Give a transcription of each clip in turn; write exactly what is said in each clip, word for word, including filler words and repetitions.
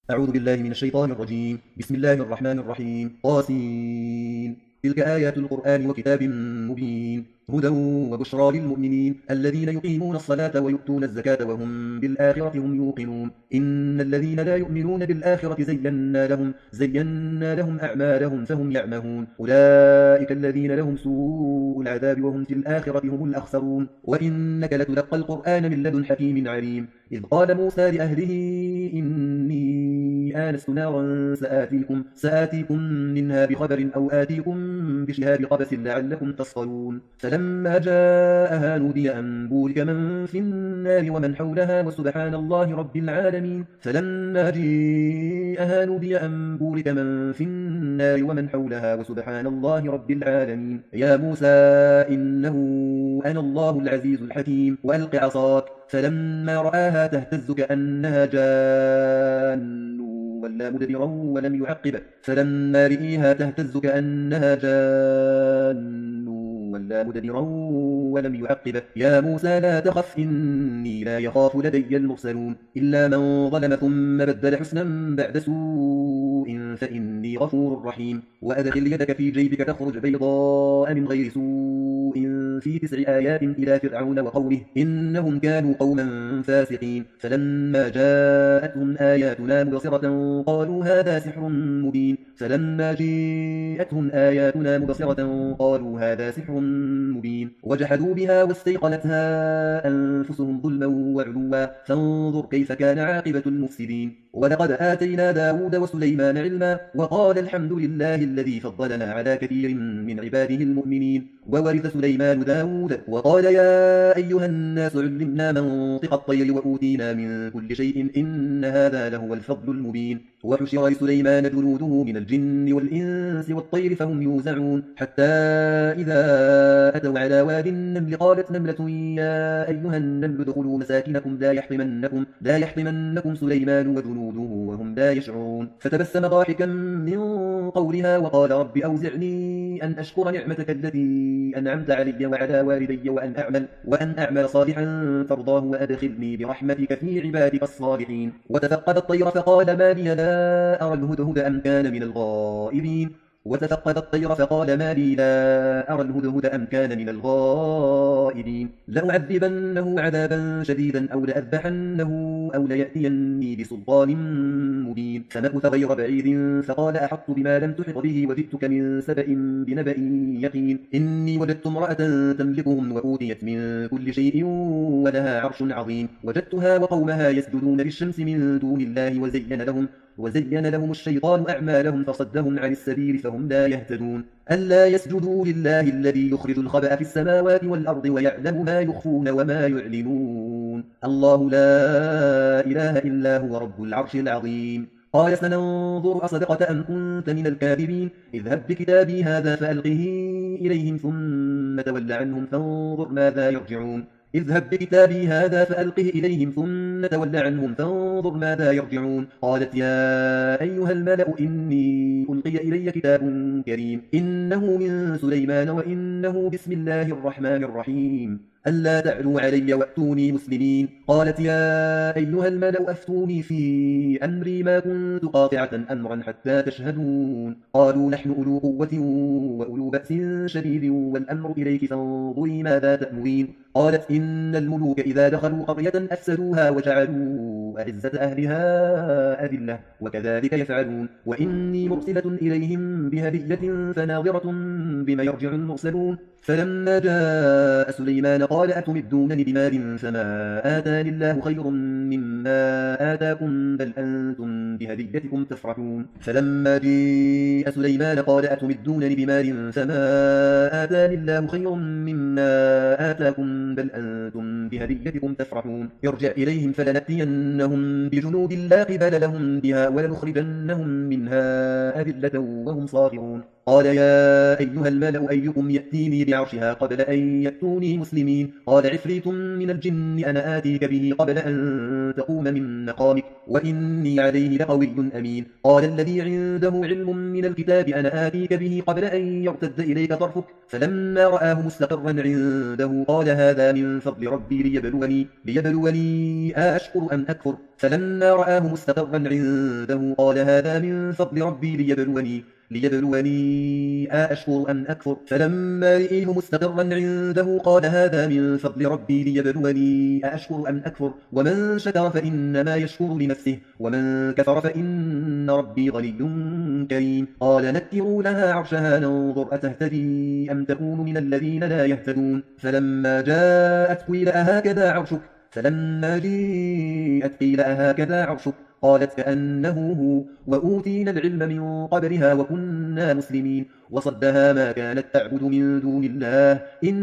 أعوذ بالله من الشيطان الرجيم. بسم الله الرحمن الرحيم. طاسين. تلك آيات القرآن وكتاب مبين، هدى وبشرى للمؤمنين الذين يقيمون الصلاة ويؤتون الزكاة وهم بالآخرة هم يوقنون. إن الذين لا يؤمنون بالآخرة زينا لهم زينا لهم أعمالهم فهم يعمهون. أولئك الذين لهم سوء العذاب وهم في الآخرة هم الأخسرون. وإنك لتلقى القرآن من لدن حكيم عليم. إذ قال موسى لأهله إني آنست نارا سآتيكم, سآتيكم منها بخبر أو آتيكم بشهاب قبس لعلكم تصطلون. فلما جاءها نودي أن بورك من في النار ومن حولها وسبحان الله رب العالمين. فلما جاءها نودي أن بورك من في النار ومن حولها وسبحان الله رب العالمين. يا موسى إنه أنا الله العزيز الحكيم. وألق عصاك فلما رآها تهتز كأنها جان ولا مدبرا ولم يعقب فلما رئيها تهتز كأنها جان ولا مدبرا ولم يعقب يا موسى لا تخف إني لا يخاف لدي المرسلون. إلا من ظلم ثم بدل حسنا بعد سوء فإني غفور رحيم. وأدخل يدك في جيبك تخرج بيضاء من غير سوء في تسع آيات إلى فرعون وقومه إنهم كانوا قوما فاسقين. فلما جاءتهم آياتنا مبصرة قالوا هذا سحر مبين. فلما جاءتهم آياتنا مبصرة قالوا هذا سحر مبين. وجحدوا بها واستيقنتها أنفسهم ظلما وعلوا فانظر كيف كان عاقبة المفسدين. ولقد آتينا داود وسليمان علما وقال الحمد لله الذي فضلنا على كثير من عباده المؤمنين. وورث سليمان داود وقال يا أيها الناس علمنا منطق الطير وأوتينا من كل شيء إن هذا لهو الفضل المبين. وحشر لسليمان جنوده من الجن والإنس والطير فهم يوزعون حتى إذا أتوا على واد النمل قالت نملة يا أيها النمل ادخلوا مساكنكم لا يحطمنكم, لا يحطمنكم سليمان وجنوده وهم لا يشعرون. فتبسم ضاحكا من قولها وقال رب أوزعني أن أشكر نعمتك التي أنعمت علي وعلى والدي وأن أعمل, وأن أعمل صالحا ترضاه وأدخلني برحمتك في عبادك الصالحين. وتفقد الطير فقال ما لي لا أرى الهدهد أم كان من الغائبين. وتفقد الطير فقال ما لي لا أرى الهدهد أم كان من الغائبين. لأعذبنه عذابا شديدا أو لأذبحنه أو ليأتيني بسلطان مبين. فمكث غير بعيد فقال أحطت بما لم تحط به وجئتك من سبأ بنبأ يقين. إني وجدت امرأة تملكهم وأوتيت من كل شيء ولها عرش عظيم. وجدتها وقومها يسجدون للشمس من دون الله وزين لهم وزين لهم الشيطان أعمالهم فصدهم عن السبيل فهم لا يهتدون. ألا يسجدوا لله الذي يخرج الخبأ في السماوات والأرض ويعلم ما يخفون وما يعلنون. الله لا إله إلا هو رب العرش العظيم. قال سننظر أصدقت أم كنت من الكاذبين. اذهب بكتابي هذا فألقه إليهم ثم تول عنهم فانظر ماذا يرجعون. اذهب بكتابي هذا فألقه إليهم ثم تول عنهم فانظر ماذا يرجعون. قالت يا أيها الملأ إني ألقي إلي كتاب كريم إنه من سليمان وإنه بسم الله الرحمن الرحيم. ألا تعلوا علي وأتوني مسلمين. قالت يا أيها الملأ أفتوني في أمري ما كنت قاطعة أمرا حتى تشهدون. قالوا نحن أولو قوة وأولو بأس شديد والأمر إليك فانظري ماذا تأمرين. قالت إن الملوك إذا دخلوا قرية أفسدوها وجعلوا أعزة أهلها أذلة وكذلك يفعلون. وإني مرسلة إليهم بهدية فناظرة بما يرجع المرسلون. فلما جاء سليمان قال أتمدونني بمال فما آتاني الله خير مما آتاكم بل أنتم بهديتكم تفرحون. فلما جاء سليمان قال أتمدونني بمال فما آتاني الله خير مما آتاكم بل أنتم بهديتكم تفرحون. ارجع إليهم فلنأتينهم بجنود لا قبل لهم بها ولنخرجنهم منها أذلة وهم صاغرون. قال يا أيها الملأ أيكم يأتيني بعرشها قبل أن يأتوني مسلمين قال عفريت من الجن أنا آتيك به قبل أن تقوم من مقامك وإني عليه لقوي أمين قال الذي عنده علم من الكتاب أنا آتيك به قبل أن يرتد إليك طرفك فلما رآه مستقرا عنده قال هذا من فضل ربي ليبلوني, ليبلوني أشكر أم أكفر فلما رآه مستقرا عنده قال هذا من فضل ربي ليبلوني ليبلوني أشكر أم أكفر فلما رئيه مستقرا عنده قال هذا من فضل ربي ليبلوني أشكر أم أكفر ومن شكر فإنما يشكر لنفسه ومن كفر فإن ربي غني كريم قال نكروا لها عرشها ننظر أتهتدي أم تكون من الذين لا يهتدون فلما جاءت قيل أهكذا عرشك فلما جاءت قيل أهكذا عرشك قالت كأنه هو وأوتينا العلم من قبلها وكنا مسلمين وصدها ما كانت تعبد من دون الله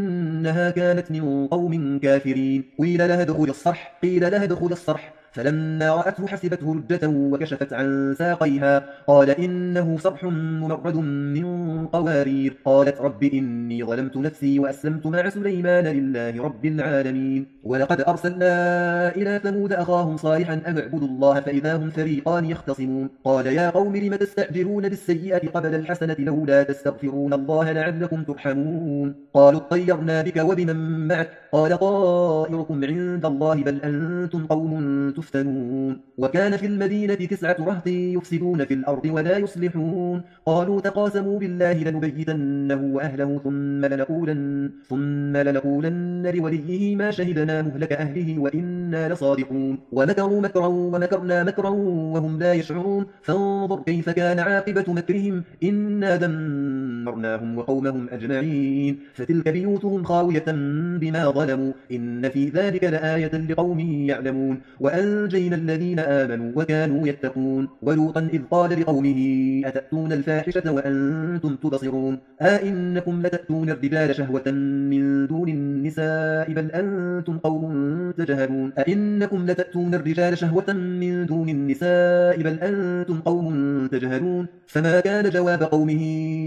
إنها كانت من قوم كافرين قيل لها ادخل الصرح قيل لها ادخل الصرح فلما رأته حسبته لجة وكشفت عن ساقيها قال إنه صرح ممرد من قوارير قالت رب إني ظلمت نفسي وأسلمت مع سليمان لله رب العالمين ولقد أرسلنا إلى ثمود أخاهم صالحا أن اعبدوا الله فإذا هم فريقان يختصمون قال يا قوم لم تستعجلون بالسيئة قبل الحسنة لولا تستغفرون الله لعلكم ترحمون قالوا اطيرنا بك وبمن معك قال طائركم عند الله بل أنتم قوم تفتنون وكان في المدينة تسعة رهط يفسدون في الأرض ولا يصلحون قالوا تقاسموا بالله لنبيتنه وأهله ثم لنقولن, ثم لنقولن لوليه ما شهدنا مهلك أهله وإنا لصادقون ومكروا مكرا ومكرنا مكرا وهم لا يشعرون فانظر كيف كان عاقبة مكرهم إنا دمرناهم وقومهم أجمعين فتلك بيوتهم خاوية بما ظلموا إن في ذلك لآية لقوم يعلمون وأنجينا الذين آمنوا وكانوا يتقون ولوطا إذ قال لقومه أتأتون الفاحشة وأنتم تبصرون أئنكم لتأتون الرجال شهوة من دون النساء بل أنتم قوم تجهلون أئنكم لتأتون الرجال شهوة من دون النساء بل أنتم قوم تجهلون فما كان جواب قومه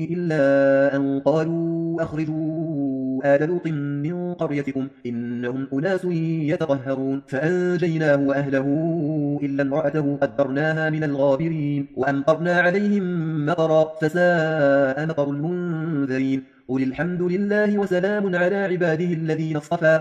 إلا أن قالوا أخرجوا آل لوط من قريتكم إنهم أناس يتطهرون فأنجيناه وأهله إلا امرأته قدرناها من الغابرين وأمطرنا عليهم مطرا فساء مطر المنذرين قل الحمد لله وسلام على عباده الذين اصطفى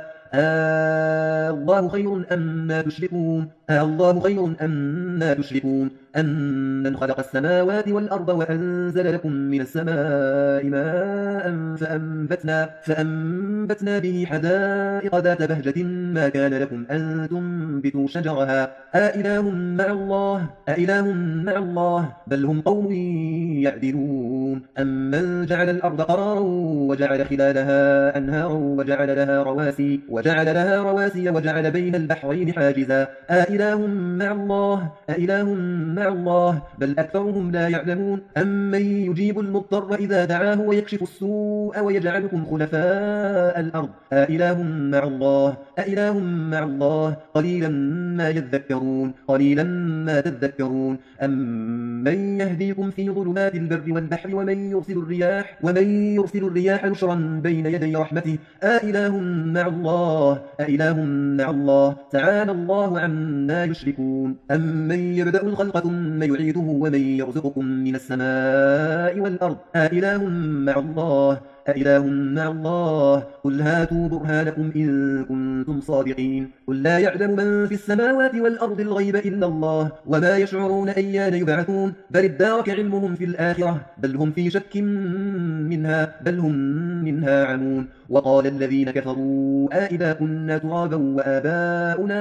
آه الله خير أما تشركون آه الله خير أما تشركون أمن خلق السماوات والأرض وأنزل لكم من السماء ماء فأنبتنا, فأنبتنا به حدائق ذات بهجة ما كان لكم أن تنبتوا شجرها أإله مع الله أإله مع الله بل هم قوم يعدلون أمن جعل الأرض قرارا وجعل خلالها أنهارا وجعل لها رواسي وجعل لها رواسي وجعل بين البحرين حاجزا أإله مع الله أإله مع الله بل أكثرهم لا يعلمون أمن يجيب المضطر إذا دعاه ويكشف السوء ويجعلكم خلفاء الأرض أإله مع الله أإله مع الله قليلا ما يذكرون قليلا ما تذكرون أمن يهديكم في ظلمات البر والبحر ومن يرسل الرياح ومن يرسل الرياح نشرا بين يدي رحمته أإله مع الله أإله مع الله تعالى الله عما يشركون أمن يبدأ الخلق ثم يعيده ومن يرزقكم من السماء والأرض أإله مع الله أإله مع الله قل هاتوا برهانكم إن كنتم صادقين قل لا يعلم من في السماوات والأرض الغيب إلا الله وما يشعرون أيان يبعثون بل ادارك علمهم في الآخرة بل هم في شك منها بل هم منها عمون وقال الذين كفروا أإذا كنا ترابا وآباؤنا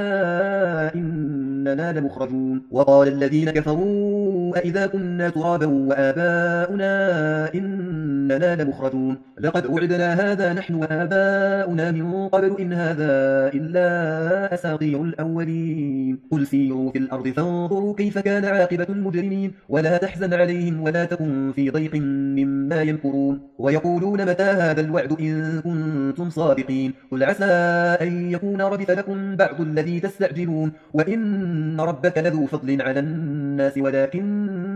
إننا لمخرجون وقال الذين كفروا أإذا كنا ترابا وآباؤنا إننا لمخرجون لقد وعدنا هذا نحن وآباؤنا من قبل إن هذا إلا أساطير الأولين قل سيروا في الأرض فانظروا كيف كان عاقبة المجرمين ولا تحزن عليهم ولا تكن في ضيق مما يمكرون ويقولون متى هذا الوعد إن كنتم صادقين قل عسى أن يكون ردف لكم بعض الذي تستعجلون وإن ربك لذو فضل على الناس ولكن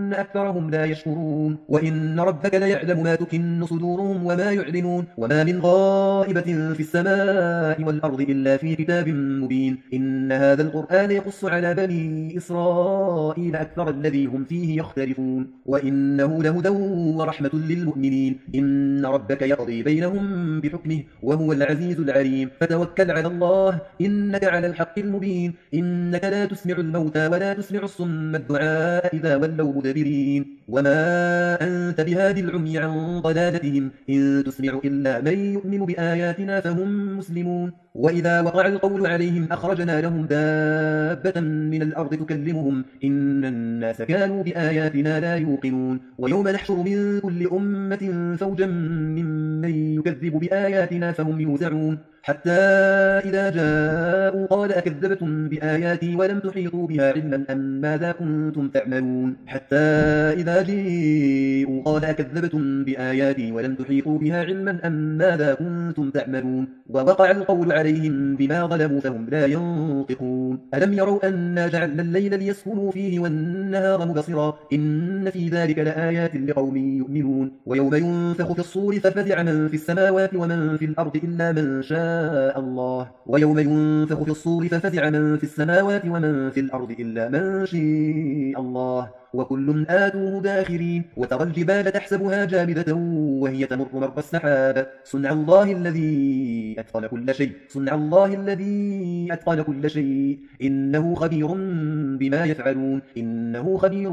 ولكن أكثرهم لا يشكرون وإن ربك ليعلم ما تكن صدورهم وما يعلنون وما من غائبة في السماء والأرض إلا في كتاب مبين إن هذا القرآن يقص على بني إسرائيل أكثر الذي هم فيه يختلفون وإنه لهدى ورحمة للمؤمنين إن ربك يقضي بينهم بحكمه وهو العزيز العليم فتوكل على الله إنك على الحق المبين إنك لا تسمع الموتى ولا تسمع الصم الدعاء إذا ولوا مدبرين وما أنت بهادي العمي عن ضلالتهم إن تسمع إلا من يؤمن بآياتنا فهم مسلمون وإذا وقع القول عليهم أخرجنا لهم دابة من الأرض تكلمهم إن الناس كانوا بآياتنا لا يوقنون ويوم نحشر من كل أمة فوجا ممن يكذب بآياتنا فهم يوزعون حتى إذا جاءوا قال أكذبتم بآياتي ولم تحيطوا بها علما أم ماذا كنتم تعملون حتى إذا جاءوا قال أكذبتم بآياتي ولم تحيطوا بها علما أم ماذا كنتم تعملون ووقع القول عليهم بما ظلموا فهم لا ينطقون ألم يروا أنا جعلنا الليل ليسكنوا فيه والنهار مبصرا إن في ذلك لآيات لقوم يؤمنون ويوم ينفخ في الصور ففزع من في السماوات ومن في الأرض إلا من شاء الله ويوم ينفخ في الصور ففزع من في السماوات ومن في الأرض إلا من شاء الله وكل آتوه داخرين وترى الجبال تحسبها جامدة وهي تمر مر السحاب صنع الله الذي أتقن كل شيء صنع الله الذي أتقن كل شيء إنه خبير بما يفعلون إنه خبير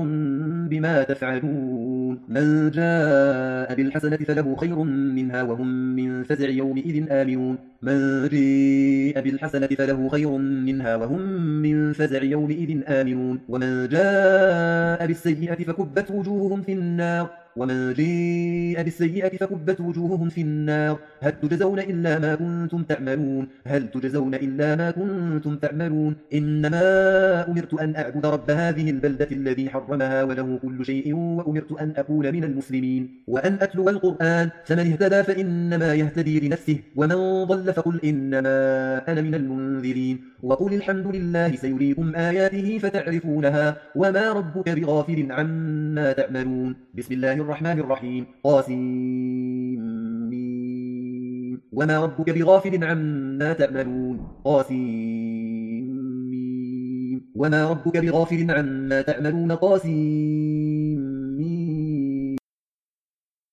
بما تفعلون من جاء بالحسنة فله خير منها وهم من فزع يومئذ آمنون من جاء بالحسنة فله خير منها وهم من فزع يومئذ آمنون ومن جاء بالسيئة فكبت وجوههم في النار ومن جاء بالسيئة فكبت وجوههم في النار هل تجزون إلا ما كنتم تعملون هل تجزون إلا ما كنتم تعملون إنما أمرت أن أعبد رب هذه البلدة الذي حرمها وله كل شيء وأمرت أن أكون من المسلمين وأن أتلو القرآن فمن اهتدى فإنما يهتدي لنفسه ومن ضل فقل إنما أنا من المنذرين وقل الحمد لله سيريكم آياته فتعرفونها وما ربك بغافل عما تعملون بسم الله الرحمن الرحيم قاسم وما ربك بغافل عما تعملون قاسم وما ربك بغافل عما تعملون قاسم